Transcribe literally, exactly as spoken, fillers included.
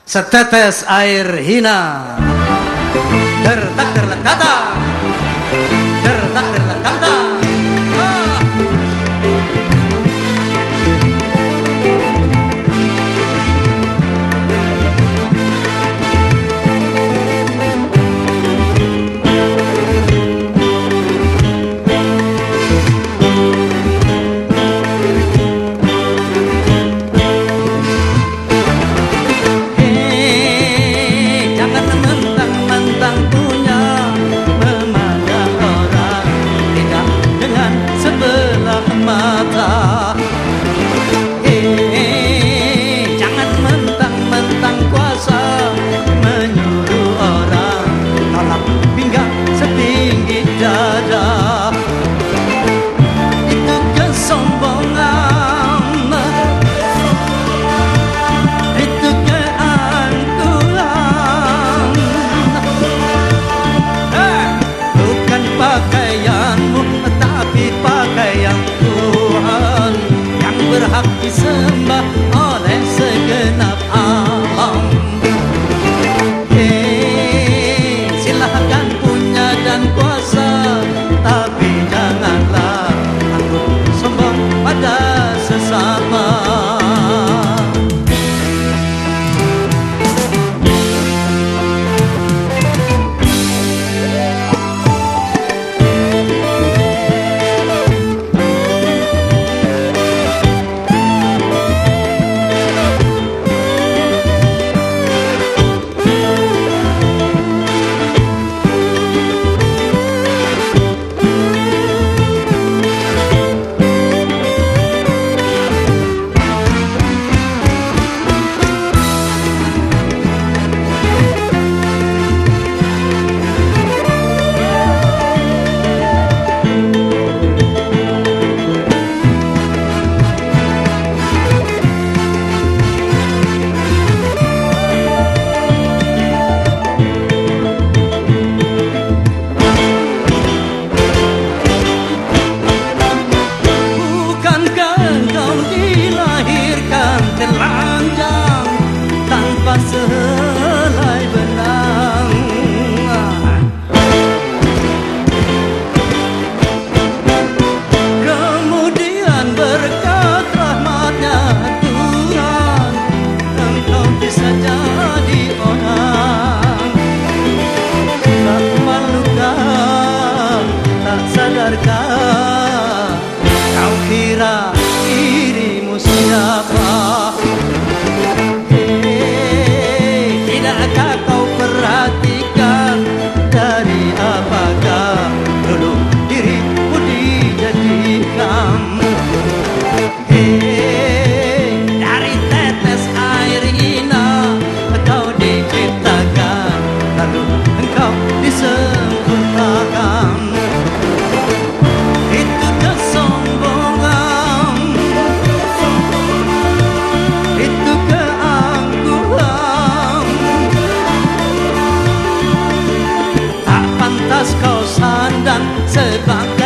Setetes air hina, dertak derlekata, dertak derlekata. Ah. Mata, eh, jangan mentang-mentang kuasa menyuruh orang tolak pinggang setinggi dada. Itu kesombongan, itu keangkuhan. Eh, bukan pakaianmu tapi pakaian berhak disembah oleh segenap alam. Hey, silahkan punya dan kuasa, tapi janganlah aku sombong pada sesama. Telanjang tanpa sehelai benang, kemudian berkat rahmatnya Tuhan engkau bisa jadi orang. Tak malukah, tak sadarkah kau kira dirimu siapa? Perhatikan dari apakah dulu dirimu dijadikan. Hei, dari tetes air hina kau diciptakan, lalu engkau disempurnakan. Itu kesombongan, itu keangkuhan. Pantas kau sandang sebagai